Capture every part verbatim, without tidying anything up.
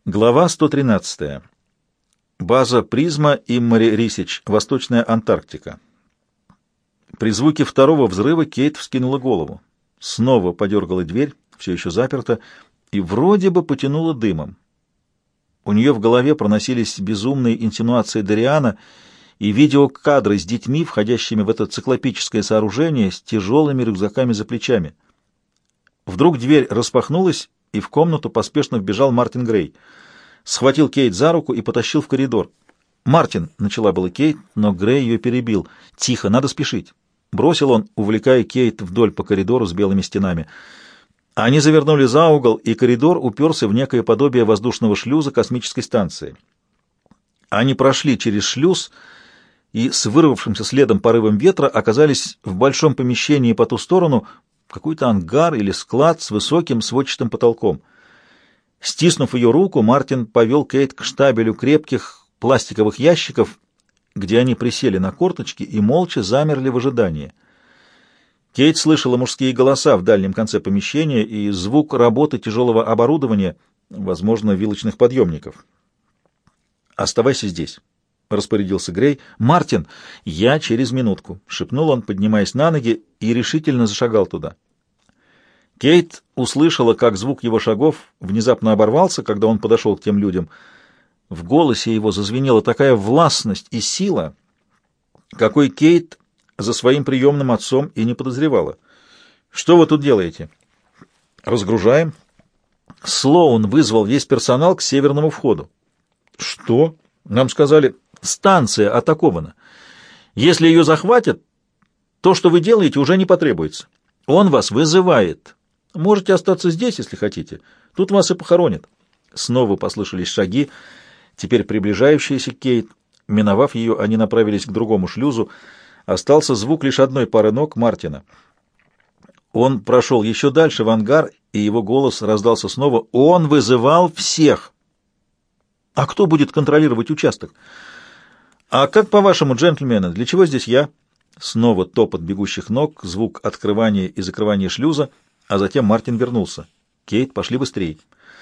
Глава сто тринадцатая. База «Призма» Иммари Рисич, Восточная Антарктика. При звуке второго взрыва Кейт вскинула голову. Снова подергала дверь, все еще заперта, и вроде бы потянула дымом. У нее в голове проносились безумные инсинуации Дариана и видеокадры с детьми, входящими в это циклопическое сооружение с тяжелыми рюкзаками за плечами. Вдруг дверь распахнулась, и в комнату поспешно вбежал Мартин Грей. Схватил Кейт за руку и потащил в коридор. «Мартин!» — начала была Кейт, но Грей ее перебил. «Тихо, надо спешить!» Бросил он, увлекая Кейт вдоль по коридору с белыми стенами. Они завернули за угол, и коридор уперся в некое подобие воздушного шлюза космической станции. Они прошли через шлюз и с вырвавшимся следом порывом ветра оказались в большом помещении по ту сторону, какой-то ангар или склад с высоким сводчатым потолком. Стиснув ее руку, Мартин повел Кейт к штабелю крепких пластиковых ящиков, где они присели на корточки и молча замерли в ожидании. Кейт слышала мужские голоса в дальнем конце помещения и звук работы тяжелого оборудования, возможно, вилочных подъемников. «Оставайся здесь», — распорядился Грей. «Мартин, я через минутку», — шепнул он, поднимаясь на ноги, и решительно зашагал туда. Кейт услышала, как звук его шагов внезапно оборвался, когда он подошел к тем людям. В голосе его зазвенела такая властность и сила, какой Кейт за своим приемным отцом и не подозревала. «Что вы тут делаете?» «Разгружаем». Слоун вызвал весь персонал к северному входу. «Что?» «Нам сказали, станция атакована. Если ее захватят, то, что вы делаете, уже не потребуется. Он вас вызывает. Можете остаться здесь, если хотите. Тут вас и похоронят». Снова послышались шаги, теперь приближающиеся к Кейт. Миновав ее, они направились к другому шлюзу. Остался звук лишь одной пары ног Мартина. Он прошел еще дальше в ангар, и его голос раздался снова. «Он вызывал всех!» «А кто будет контролировать участок?» «А как, по-вашему, джентльмены, для чего здесь я?» Снова топот бегущих ног, звук открывания и закрывания шлюза, а затем Мартин вернулся. «Кейт, пошли быстрей».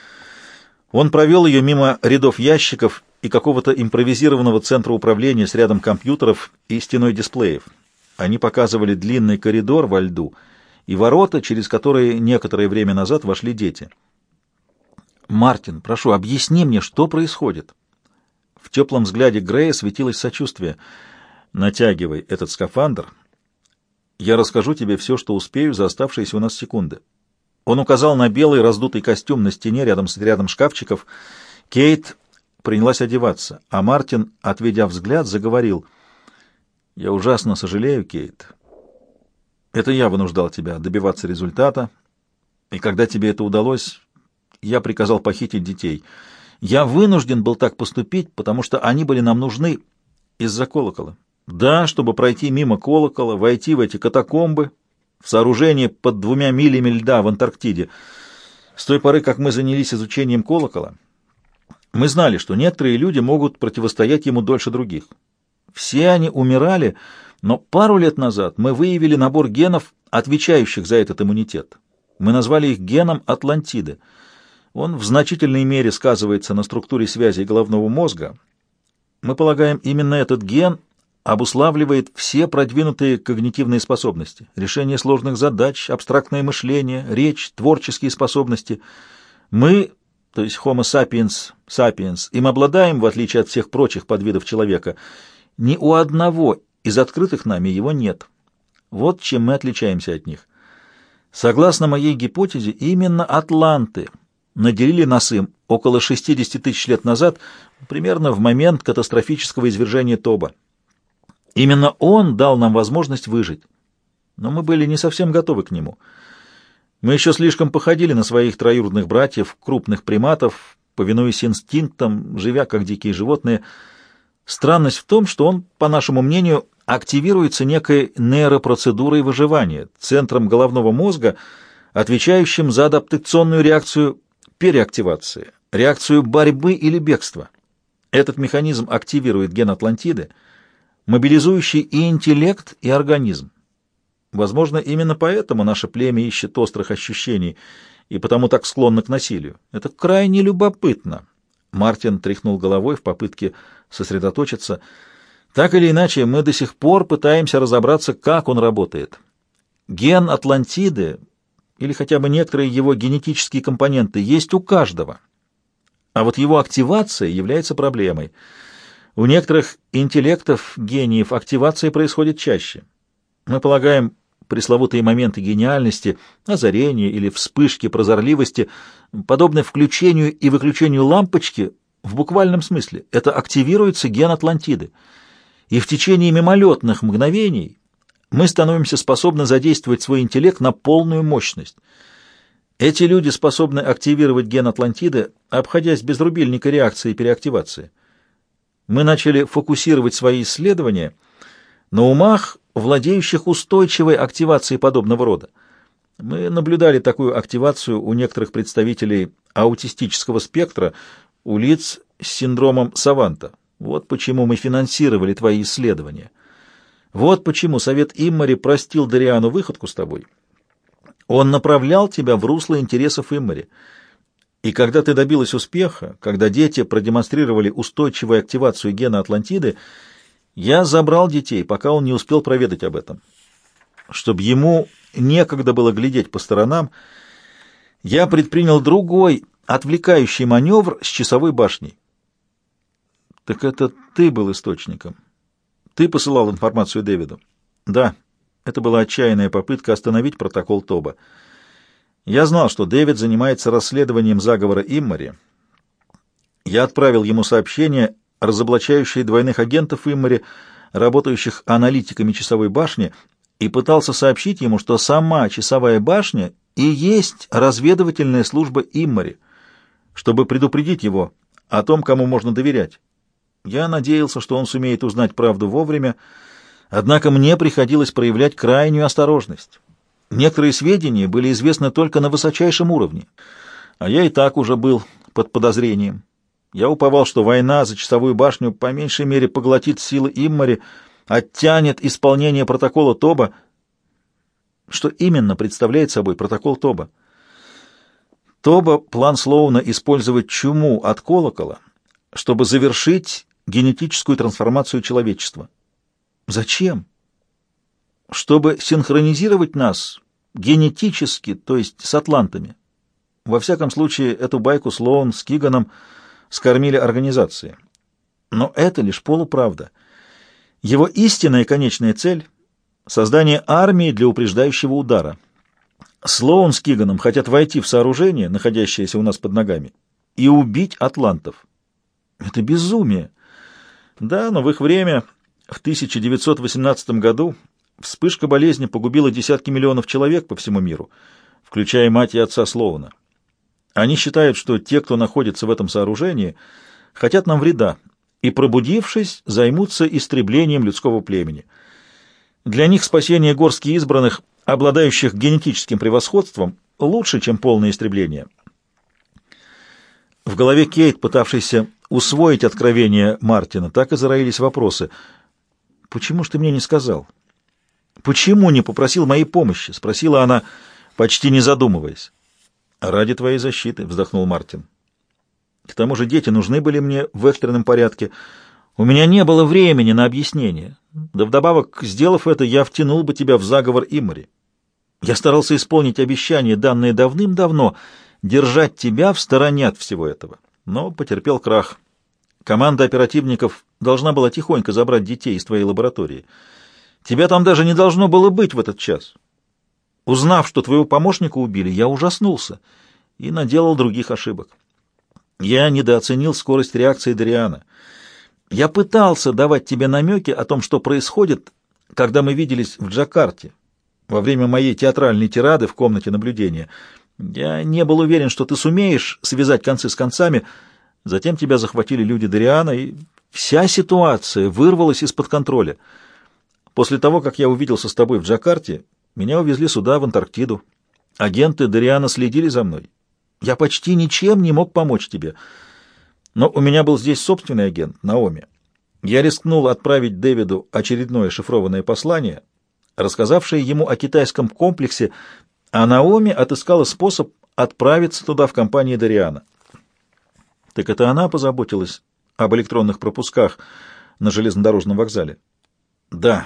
Он провел ее мимо рядов ящиков и какого-то импровизированного центра управления с рядом компьютеров и стеной дисплеев. Они показывали длинный коридор во льду и ворота, через которые некоторое время назад вошли дети. «Мартин, прошу, объясни мне, что происходит?» В теплом взгляде Грея светилось сочувствие. «Натягивай этот скафандр. Я расскажу тебе все, что успею за оставшиеся у нас секунды». Он указал на белый раздутый костюм на стене рядом с рядом шкафчиков. Кейт принялась одеваться, а Мартин, отведя взгляд, заговорил. «Я ужасно сожалею, Кейт. Это я вынуждал тебя добиваться результата, и когда тебе это удалось, я приказал похитить детей. Я вынужден был так поступить, потому что они были нам нужны из-за колокола. Да, чтобы пройти мимо колокола, войти в эти катакомбы, в сооружение под двумя милями льда в Антарктиде. С той поры, как мы занялись изучением колокола, мы знали, что некоторые люди могут противостоять ему дольше других. Все они умирали, но пару лет назад мы выявили набор генов, отвечающих за этот иммунитет. Мы назвали их геном Атлантиды. Он в значительной мере сказывается на структуре связей головного мозга. Мы полагаем, именно этот ген обуславливает все продвинутые когнитивные способности, решение сложных задач, абстрактное мышление, речь, творческие способности. Мы, то есть Homo sapiens sapiens, им обладаем, в отличие от всех прочих подвидов человека. Ни у одного из открытых нами его нет. Вот чем мы отличаемся от них. Согласно моей гипотезе, именно атланты наделили нас им около шестидесяти тысяч лет назад, примерно в момент катастрофического извержения Тоба. Именно он дал нам возможность выжить. Но мы были не совсем готовы к нему. Мы еще слишком походили на своих троюродных братьев, крупных приматов, повинуясь инстинктам, живя как дикие животные. Странность в том, что он, по нашему мнению, активируется некой нейропроцедурой выживания, центром головного мозга, отвечающим за адаптационную реакцию переактивации, реакцию борьбы или бегства. Этот механизм активирует ген Атлантиды, мобилизующий и интеллект, и организм. Возможно, именно поэтому наше племя ищет острых ощущений и потому так склонно к насилию. Это крайне любопытно. Мартин тряхнул головой в попытке сосредоточиться. Так или иначе, мы до сих пор пытаемся разобраться, как он работает. Ген Атлантиды, или хотя бы некоторые его генетические компоненты, есть у каждого. А вот его активация является проблемой. У некоторых интеллектов, гениев, активация происходит чаще. Мы полагаем, пресловутые моменты гениальности, озарения или вспышки прозорливости, подобны включению и выключению лампочки в буквальном смысле. Это активируется ген Атлантиды. И в течение мимолетных мгновений мы становимся способны задействовать свой интеллект на полную мощность. Эти люди способны активировать ген Атлантиды, обходясь без рубильника реакции и переактивации. Мы начали фокусировать свои исследования на умах, владеющих устойчивой активацией подобного рода. Мы наблюдали такую активацию у некоторых представителей аутистического спектра, у лиц с синдромом Саванта. Вот почему мы финансировали твои исследования. Вот почему Совет Иммари простил Дариану выходку с тобой. Он направлял тебя в русло интересов Иммари. И когда ты добилась успеха, когда дети продемонстрировали устойчивую активацию гена Атлантиды, я забрал детей, пока он не успел проведать об этом. Чтобы ему некогда было глядеть по сторонам, я предпринял другой, отвлекающий маневр с часовой башней. Так это ты был источником? Ты посылал информацию Дэвиду? Да, это была отчаянная попытка остановить протокол Тоба. Я знал, что Дэвид занимается расследованием заговора Иммари. Я отправил ему сообщение, разоблачающее двойных агентов Иммари, работающих аналитиками часовой башни, и пытался сообщить ему, что сама часовая башня и есть разведывательная служба Иммари, чтобы предупредить его о том, кому можно доверять. Я надеялся, что он сумеет узнать правду вовремя, однако мне приходилось проявлять крайнюю осторожность. Некоторые сведения были известны только на высочайшем уровне, а я и так уже был под подозрением. Я уповал, что война за часовую башню по меньшей мере поглотит силы Иммари, оттянет исполнение протокола Тоба. Что именно представляет собой протокол Тоба? Тоба — план Слоуна использовать чуму от колокола, чтобы завершить генетическую трансформацию человечества. Зачем? Чтобы синхронизировать нас генетически, то есть с атлантами. Во всяком случае, эту байку Слоун с Киганом скормили организации. Но это лишь полуправда. Его истинная конечная цель — создание армии для упреждающего удара. Слоун с Киганом хотят войти в сооружение, находящееся у нас под ногами, и убить атлантов. Это безумие. Да, но в их время, в тысяча девятьсот восемнадцатом году, вспышка болезни погубила десятки миллионов человек по всему миру, включая мать и отца Слоуна. Они считают, что те, кто находится в этом сооружении, хотят нам вреда, и, пробудившись, займутся истреблением людского племени. Для них спасение горстки избранных, обладающих генетическим превосходством, лучше, чем полное истребление. В голове Кейт, пытавшейся усвоить откровение Мартина, так и зароились вопросы. «Почему ж ты мне не сказал? Почему не попросил моей помощи?» — спросила она, почти не задумываясь. «Ради твоей защиты», — вздохнул Мартин. «К тому же дети нужны были мне в экстренном порядке. У меня не было времени на объяснение. Да вдобавок, сделав это, я втянул бы тебя в заговор Иммари. Я старался исполнить обещание, данное давным-давно, держать тебя в стороне от всего этого, но потерпел крах. Команда оперативников должна была тихонько забрать детей из твоей лаборатории. Тебя там даже не должно было быть в этот час. Узнав, что твоего помощника убили, я ужаснулся и наделал других ошибок. Я недооценил скорость реакции Дариана. Я пытался давать тебе намеки о том, что происходит, когда мы виделись в Джакарте, во время моей театральной тирады в комнате наблюдения. Я не был уверен, что ты сумеешь связать концы с концами. Затем тебя захватили люди Дариана, и вся ситуация вырвалась из-под контроля. После того, как я увиделся с тобой в Джакарте, меня увезли сюда, в Антарктиду. Агенты Дариана следили за мной. Я почти ничем не мог помочь тебе. Но у меня был здесь собственный агент, Наоми. Я рискнул отправить Дэвиду очередное шифрованное послание, рассказавшее ему о китайском комплексе, а Наоми отыскала способ отправиться туда в компании Дариана. Так это она позаботилась об электронных пропусках на железнодорожном вокзале? Да.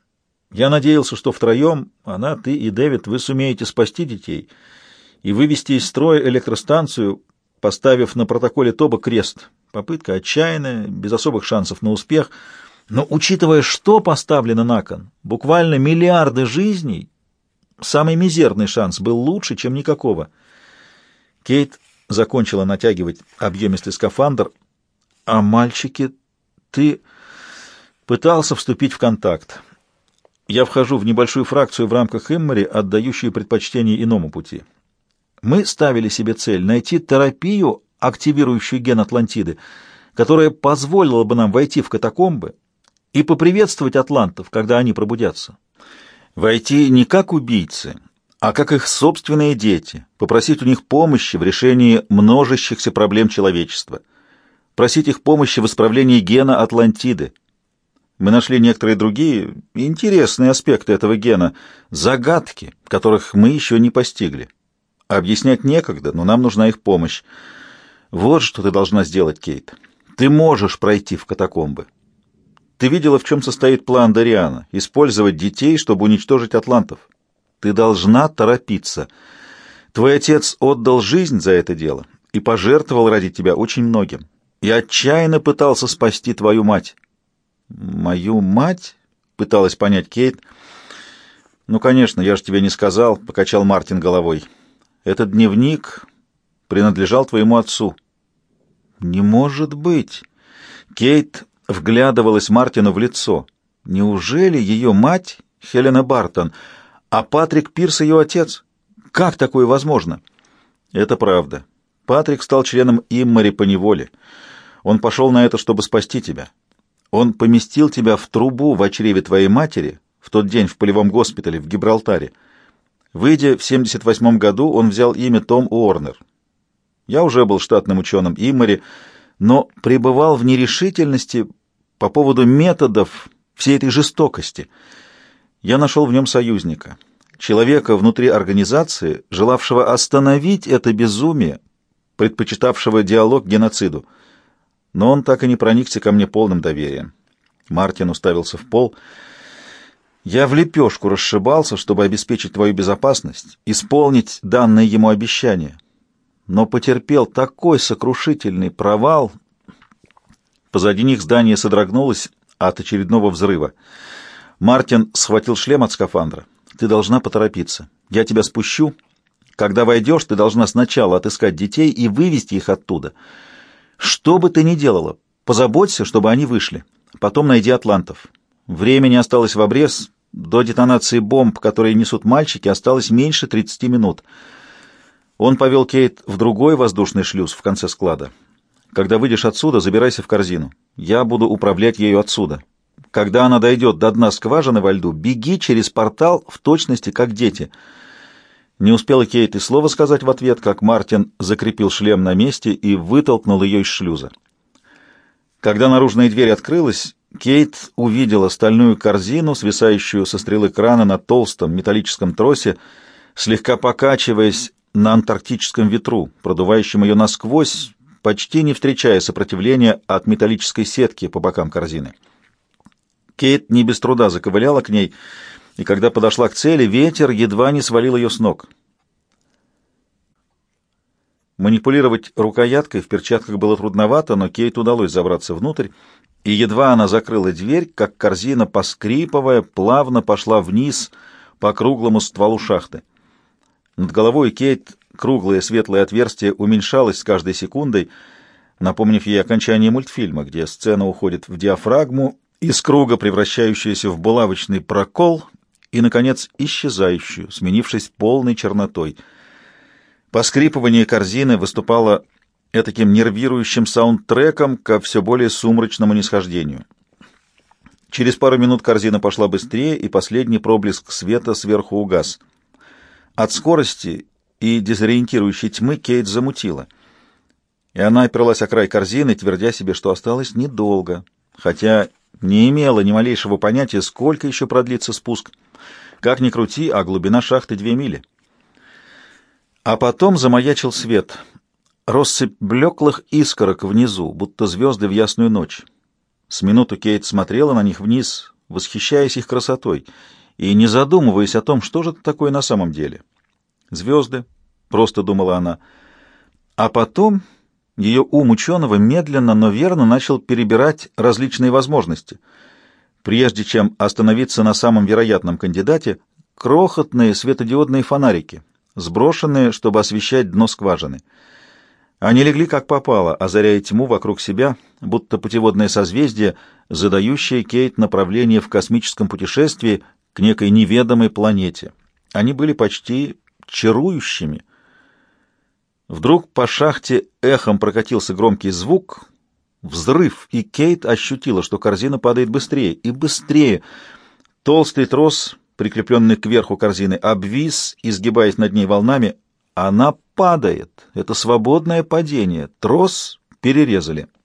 Я надеялся, что втроем, она, ты и Дэвид, вы сумеете спасти детей и вывести из строя электростанцию, поставив на протоколе Тоба крест. Попытка отчаянная, без особых шансов на успех. Но, учитывая, что поставлено на кон, буквально миллиарды жизней, самый мизерный шанс был лучше, чем никакого. Кейт закончила натягивать объемистый скафандр. А мальчики, ты пытался вступить в контакт. Я вхожу в небольшую фракцию в рамках Иммари, отдающую предпочтение иному пути. Мы ставили себе цель найти терапию, активирующую ген Атлантиды, которая позволила бы нам войти в катакомбы и поприветствовать атлантов, когда они пробудятся. Войти не как убийцы, а как их собственные дети, попросить у них помощи в решении множащихся проблем человечества, просить их помощи в исправлении гена Атлантиды. Мы нашли некоторые другие интересные аспекты этого гена, загадки, которых мы еще не постигли. Объяснять некогда, но нам нужна их помощь. Вот что ты должна сделать, Кейт. Ты можешь пройти в катакомбы. Ты видела, в чем состоит план Дариана — использовать детей, чтобы уничтожить атлантов. Ты должна торопиться. Твой отец отдал жизнь за это дело и пожертвовал ради тебя очень многим. И отчаянно пытался спасти твою мать. «Мою мать?» — пыталась понять Кейт. «Ну, конечно, я же тебе не сказал», — покачал Мартин головой. «Этот дневник принадлежал твоему отцу». «Не может быть!» Кейт вглядывалась Мартину в лицо. «Неужели ее мать Хелена Бартон, а Патрик Пирс ее отец? Как такое возможно?» «Это правда. Патрик стал членом Иммари по неволе. Он пошел на это, чтобы спасти тебя. Он поместил тебя в трубу в чреве твоей матери в тот день в полевом госпитале в Гибралтаре. Выйдя в семьдесят восьмом году, он взял имя Том Уорнер. Я уже был штатным ученым Иммари, но пребывал в нерешительности по поводу методов всей этой жестокости. Я нашел в нем союзника, человека внутри организации, желавшего остановить это безумие, предпочитавшего диалог геноциду. Но он так и не проникся ко мне полным доверием. Мартин уставился в пол. Я в лепешку расшибался, чтобы обеспечить твою безопасность, исполнить данное ему обещание. Но потерпел такой сокрушительный провал. Позади них здание содрогнулось от очередного взрыва. Мартин схватил шлем от скафандра. Ты должна поторопиться. Я тебя спущу. Когда войдешь, ты должна сначала отыскать детей и вывести их оттуда. Что бы ты ни делала, позаботься, чтобы они вышли. Потом найди атлантов. Времени осталось в обрез. До детонации бомб, которые несут мальчики, осталось меньше тридцати минут. Он повел Кейт в другой воздушный шлюз в конце склада. Когда выйдешь отсюда, забирайся в корзину. Я буду управлять ею отсюда. Когда она дойдет до дна скважины во льду, беги через портал в точности, как дети. Не успела Кейт и слова сказать в ответ, как Мартин закрепил шлем на месте и вытолкнул ее из шлюза. Когда наружная дверь открылась, Кейт увидела стальную корзину, свисающую со стрелы крана на толстом металлическом тросе, слегка покачиваясь на антарктическом ветру, продувающем ее насквозь, почти не встречая сопротивления от металлической сетки по бокам корзины. Кейт не без труда заковыляла к ней, и когда подошла к цели, ветер едва не свалил ее с ног. Манипулировать рукояткой в перчатках было трудновато, но Кейт удалось забраться внутрь, и едва она закрыла дверь, как корзина, поскрипывая, плавно пошла вниз по круглому стволу шахты. Над головой Кейт круглое светлое отверстие уменьшалось с каждой секундой, напомнив ей окончание мультфильма, где сцена уходит в диафрагму, из круга превращающуюся в булавочный прокол и, наконец, исчезающую, сменившись полной чернотой. Поскрипывание корзины выступало этаким нервирующим саундтреком ко все более сумрачному нисхождению. Через пару минут корзина пошла быстрее, и последний проблеск света сверху угас. От скорости и дезориентирующей тьмы Кейт замутила, и она оперлась о край корзины, твердя себе, что осталось недолго, хотя не имела ни малейшего понятия, сколько еще продлится спуск. Как ни крути, а глубина шахты две мили. А потом замаячил свет. Россыпь блеклых искорок внизу, будто звезды в ясную ночь. С минуту Кейт смотрела на них вниз, восхищаясь их красотой, и не задумываясь о том, что же это такое на самом деле. «Звезды», — просто думала она. А потом ее ум ученого медленно, но верно начал перебирать различные возможности. Прежде чем остановиться на самом вероятном кандидате, крохотные светодиодные фонарики, сброшенные, чтобы освещать дно скважины. Они легли как попало, озаряя тьму вокруг себя, будто путеводное созвездие, задающее Кейт направление в космическом путешествии к некой неведомой планете. Они были почти чарующими. Вдруг по шахте эхом прокатился громкий звук, взрыв, и Кейт ощутила, что корзина падает быстрее и быстрее. Толстый трос, прикрепленный кверху корзины, обвис, изгибаясь над ней волнами. Она падает. Это свободное падение. Трос перерезали.